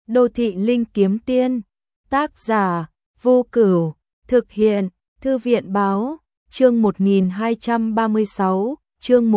Đô thị linh kiếm tiên, tác giả, Vô Cửu, thực hiện, Thư viện báo, chương 1236, chương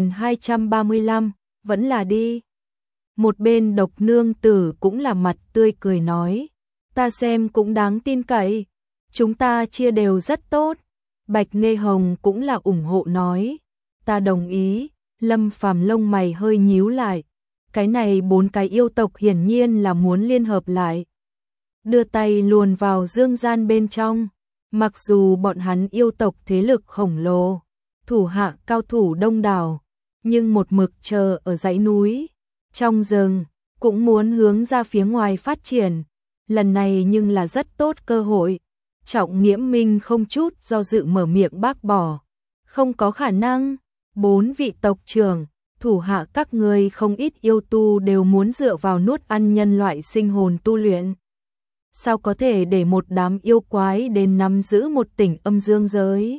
1235, vẫn là đi. Một bên Độc Nương Tử cũng là mặt tươi cười nói, ta xem cũng đáng tin cậy, chúng ta chia đều rất tốt. Bạch Nghê Hồng cũng là ủng hộ nói, ta đồng ý. Lâm Phàm lông mày hơi nhíu lại, cái này 4 cái yêu tộc hiển nhiên là muốn liên hợp lại, đưa tay luồn vào dương gian bên trong. Mặc dù bọn hắn yêu tộc thế lực khổng lồ, thủ hạ cao thủ đông đảo, nhưng một mực chờ ở dãy núi, trong rừng, cũng muốn hướng ra phía ngoài phát triển. Lần này nhưng là rất tốt cơ hội. Trọng Nghiễm Minh không chút do dự mở miệng bác bỏ, không có khả năng. 4 vị tộc trưởng, thủ hạ các ngươi không ít yêu tu đều muốn dựa vào nuốt ăn nhân loại sinh hồn tu luyện. Sao có thể để một đám yêu quái đến nắm giữ một tỉnh âm dương giới?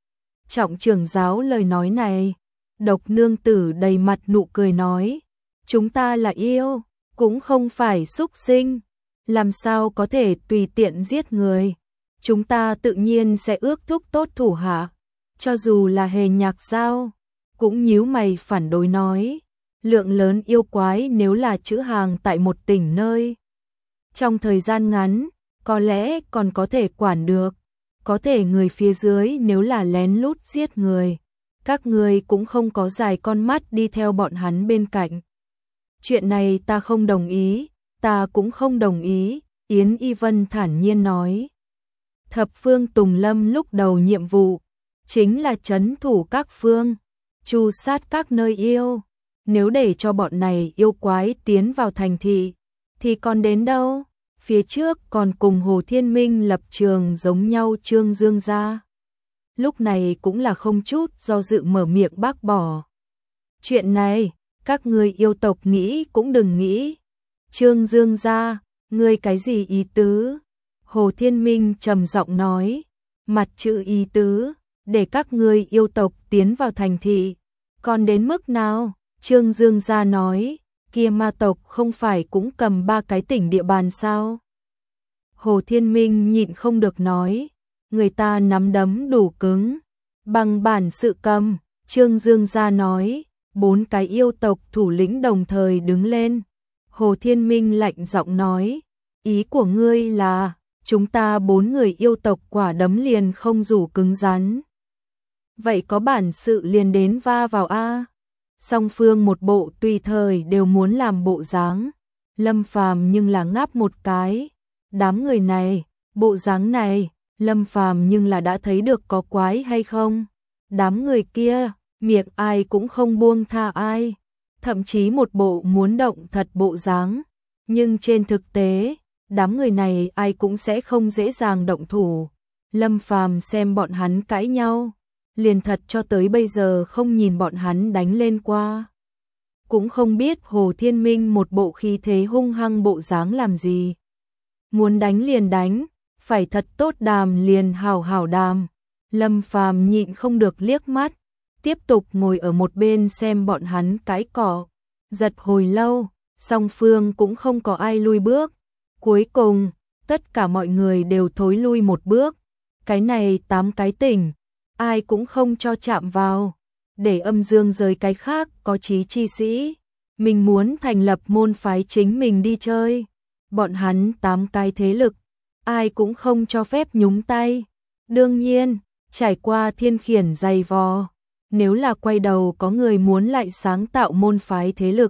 Trọng trưởng giáo lời nói này, Độc Nương Tử đầy mặt nụ cười nói, chúng ta là yêu, cũng không phải súc sinh, làm sao có thể tùy tiện giết người. Chúng ta tự nhiên sẽ ước thúc tốt thủ hạ, cho dù là Hề Nhạc Giao cũng nhíu mày phản đối nói, lượng lớn yêu quái nếu là trữ hàng tại một tỉnh nơi, trong thời gian ngắn, có lẽ còn có thể quản được, có thể người phía dưới nếu là lén lút giết người, các người cũng không có dài con mắt đi theo bọn hắn bên cạnh. Chuyện này ta không đồng ý, ta cũng không đồng ý, Yến Y Vân thản nhiên nói. Thập phương Tùng Lâm lúc đầu nhiệm vụ, chính là trấn thủ các phương, tru sát các nơi yêu, nếu để cho bọn này yêu quái tiến vào thành thị, thì còn đến đâu, phía trước còn cùng Hồ Thiên Minh lập trường giống nhau Trương Dương gia. Lúc này cũng là không chút do dự mở miệng bác bỏ. Chuyện này, các ngươi yêu tộc nghĩ cũng đừng nghĩ. Trương Dương gia, ngươi cái gì ý tứ? Hồ Thiên Minh trầm giọng nói, mặt chữ ý tứ, để các ngươi yêu tộc tiến vào thành thị, còn đến mức nào? Trương Dương gia nói, kia ma tộc không phải cũng cầm 3 cái tỉnh địa bàn sao? Hồ Thiên Minh nhịn không được nói, người ta nắm đấm đủ cứng, bằng bản sự cầm. Trương Dương gia nói, 4 cái yêu tộc thủ lĩnh đồng thời đứng lên. Hồ Thiên Minh lạnh giọng nói, ý của ngươi là, chúng ta 4 người yêu tộc quả đấm liền không rủ cứng rắn. Vậy có bản sự liền đến va vào a. Song phương một bộ tùy thời đều muốn làm bộ dáng. Lâm Phàm nhưng là ngáp một cái. Đám người này, bộ dáng này, Lâm Phàm nhưng là đã thấy được có quái hay không. Đám người kia, miệng ai cũng không buông tha ai. Thậm chí một bộ muốn động thật bộ dáng. Nhưng trên thực tế, đám người này ai cũng sẽ không dễ dàng động thủ. Lâm Phàm xem bọn hắn cãi nhau, liền thật cho tới bây giờ không nhìn bọn hắn đánh lên qua. Cũng không biết Hồ Thiên Minh một bộ khí thế hung hăng bộ dáng làm gì. Muốn đánh liền đánh, phải thật tốt đàm liền hảo hảo đàm. Lâm Phàm nhịn không được liếc mắt, tiếp tục ngồi ở một bên xem bọn hắn cãi cọ. Giật hồi lâu, song phương cũng không có ai lui bước. Cuối cùng, tất cả mọi người đều thối lui một bước. Cái này 8 cái tỉnh, ai cũng không cho chạm vào, để âm dương giới cái khác có chí chi sĩ. Mình muốn thành lập môn phái chính mình đi chơi. Bọn hắn 8 cái thế lực, ai cũng không cho phép nhúng tay. Đương nhiên, trải qua thiên khiển dày vò, nếu là quay đầu có người muốn lại sáng tạo môn phái thế lực,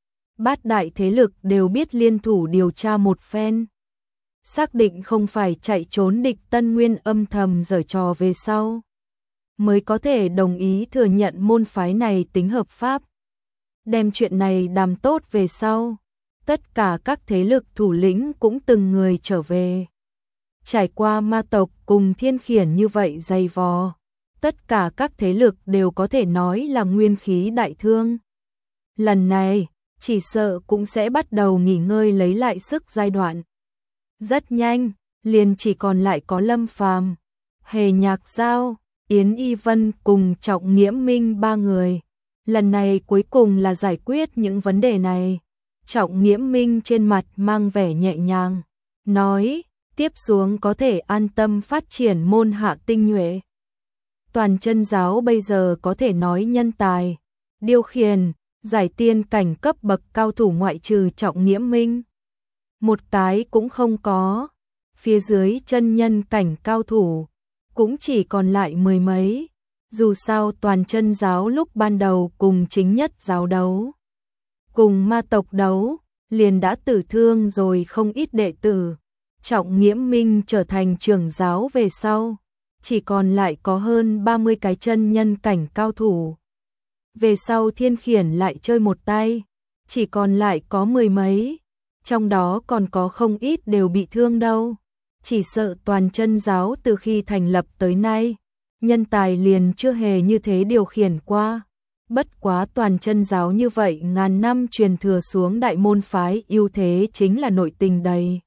8 đại thế lực đều biết liên thủ điều tra một phen. Xác định không phải chạy trốn địch Tân Nguyên âm thầm giở trò về sau, mới có thể đồng ý thừa nhận môn phái này tính hợp pháp. Đem chuyện này đàm tốt về sau, tất cả các thế lực thủ lĩnh cũng từng người trở về. Trải qua ma tộc cùng thiên khiển như vậy dày vò, tất cả các thế lực đều có thể nói là nguyên khí đại thương. Lần này, chỉ sợ cũng sẽ bắt đầu nghỉ ngơi lấy lại sức giai đoạn. Rất nhanh, liền chỉ còn lại có Lâm Phàm, Hề Nhạc Giao, Yến Y Vân cùng Trọng Nghiễm Minh 3 người. Lần này cuối cùng là giải quyết những vấn đề này. Trọng Nghiễm Minh trên mặt mang vẻ nhẹ nhàng, nói, tiếp xuống có thể an tâm phát triển môn hạ tinh nhuệ. Toàn chân giáo bây giờ có thể nói nhân tài, điều khiển, giải tiên cảnh cấp bậc cao thủ ngoại trừ Trọng Nghiễm Minh. Một cái cũng không có, phía dưới chân nhân cảnh cao thủ, cũng chỉ còn lại mười mấy. Dù sao toàn chân giáo lúc ban đầu cùng chính nhất giáo đấu, cùng ma tộc đấu, liền đã tử thương rồi không ít đệ tử. Trọng Nghiễm Minh trở thành trưởng giáo về sau, chỉ còn lại có hơn 30 cái chân nhân cảnh cao thủ. Về sau Thiên Khiển lại chơi một tay, chỉ còn lại có mười mấy, trong đó còn có không ít đều bị thương đâu. Chỉ sợ toàn chân giáo từ khi thành lập tới nay, nhân tài liền chưa hề như thế điều khiển qua. Bất quá toàn chân giáo như vậy ngàn năm truyền thừa xuống đại môn phái ưu thế chính là nội tình đầy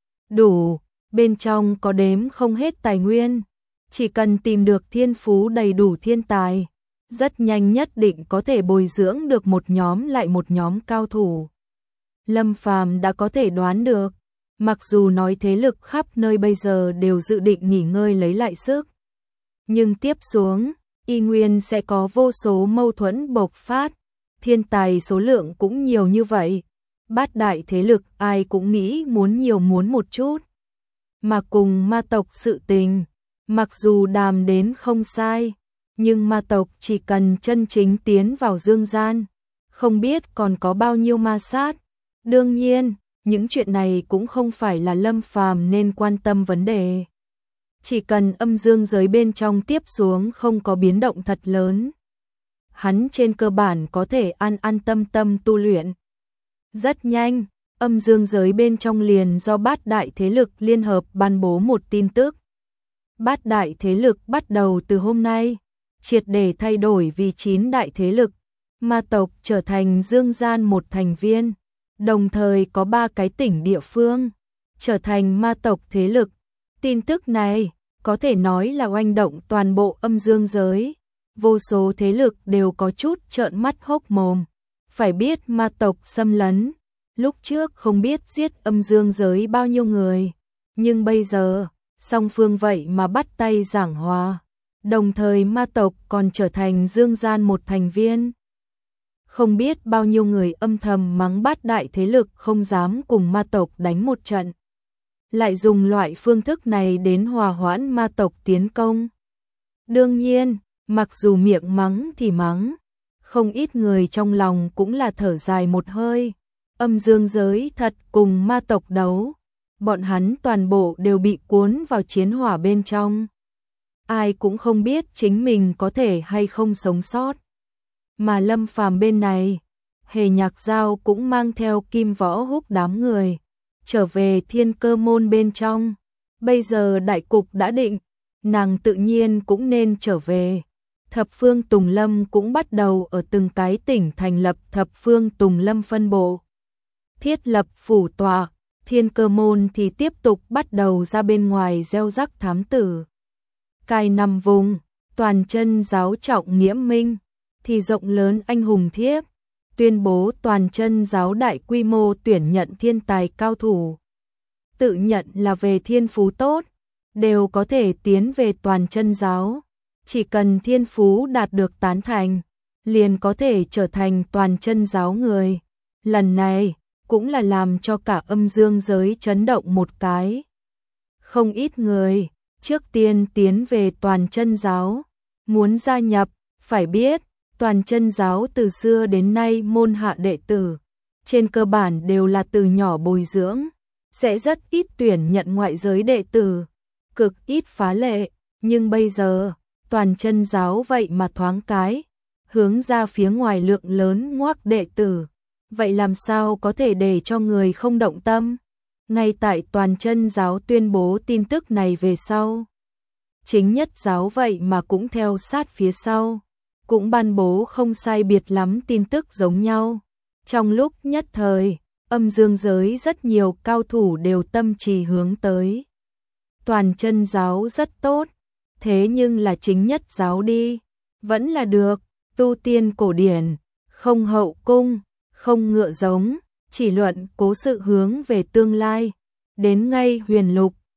đủ, bên trong có đếm không hết tài nguyên, chỉ cần tìm được thiên phú đầy đủ thiên tài, rất nhanh nhất định có thể bồi dưỡng được một nhóm lại một nhóm cao thủ. Lâm Phàm đã có thể đoán được, mặc dù nói thế lực khắp nơi bây giờ đều dự định nghỉ ngơi lấy lại sức, nhưng tiếp xuống, y nguyên sẽ có vô số mâu thuẫn bộc phát, thiên tài số lượng cũng nhiều như vậy, bát đại thế lực ai cũng nghĩ muốn nhiều muốn một chút. Mà cùng ma tộc sự tình, mặc dù đàm đến không sai, nhưng ma tộc chỉ cần chân chính tiến vào dương gian, không biết còn có bao nhiêu ma sát. Đương nhiên, những chuyện này cũng không phải là Lâm Phàm nên quan tâm vấn đề. Chỉ cần âm dương giới bên trong tiếp xuống không có biến động thật lớn, hắn trên cơ bản có thể an an tâm tâm tu luyện. Rất nhanh, âm dương giới bên trong liền do bát đại thế lực liên hợp ban bố một tin tức. Bát đại thế lực bắt đầu từ hôm nay, triệt để thay đổi vì 9 đại thế lực, ma tộc trở thành dương gian một thành viên, đồng thời có 3 cái tỉnh địa phương trở thành ma tộc thế lực. Tin tức này có thể nói là oanh động toàn bộ âm dương giới, vô số thế lực đều có chút trợn mắt hốc mồm. Phải biết ma tộc xâm lấn, lúc trước không biết giết âm dương giới bao nhiêu người, nhưng bây giờ, song phương vậy mà bắt tay giảng hòa, đồng thời ma tộc còn trở thành dương gian một thành viên. Không biết bao nhiêu người âm thầm mắng bát đại thế lực không dám cùng ma tộc đánh một trận, lại dùng loại phương thức này đến hòa hoãn ma tộc tiến công. Đương nhiên, mặc dù miệng mắng thì mắng, không ít người trong lòng cũng là thở dài một hơi. Âm dương giới thật cùng ma tộc đấu, bọn hắn toàn bộ đều bị cuốn vào chiến hỏa bên trong. Ai cũng không biết chính mình có thể hay không sống sót. Mà Lâm Phàm bên này, Hề Nhạc Giao cũng mang theo Kim Võ Húc đám người trở về Thiên Cơ môn bên trong. Bây giờ đại cục đã định, nàng tự nhiên cũng nên trở về. Thập Phương Tùng Lâm cũng bắt đầu ở từng cái tỉnh thành lập Thập Phương Tùng Lâm phân bộ, thiết lập phủ tọa. Thiên Cơ môn thì tiếp tục bắt đầu ra bên ngoài gieo rắc thám tử. Cai nằm vùng, toàn chân giáo Trọng Nghiễm Minh thì rộng lớn anh hùng thiếp, tuyên bố toàn chân giáo đại quy mô tuyển nhận thiên tài cao thủ. Tự nhận là về thiên phú tốt, đều có thể tiến về toàn chân giáo. Chỉ cần thiên phú đạt được tán thành, liền có thể trở thành toàn chân giáo người. Lần này, cũng là làm cho cả âm dương giới chấn động một cái. Không ít người, trước tiên tiến về toàn chân giáo, muốn gia nhập, phải biết, toàn chân giáo từ xưa đến nay môn hạ đệ tử, trên cơ bản đều là từ nhỏ bồi dưỡng, sẽ rất ít tuyển nhận ngoại giới đệ tử, cực ít phá lệ, nhưng bây giờ, toàn chân giáo vậy mà thoáng cái, hướng ra phía ngoài lượng lớn ngoác đệ tử, vậy làm sao có thể để cho người không động tâm? Ngay tại toàn chân giáo tuyên bố tin tức này về sau, chính nhất giáo vậy mà cũng theo sát phía sau, cũng ban bố không sai biệt lắm tin tức giống nhau. Trong lúc nhất thời, âm dương giới rất nhiều cao thủ đều tâm trì hướng tới. Toàn chân giáo rất tốt, thế nhưng là chính nhất giáo đi, vẫn là được, tu tiên cổ điển, không hậu cung, không ngựa giống, chỉ luận cố sự hướng về tương lai. Đến ngay huyền lục,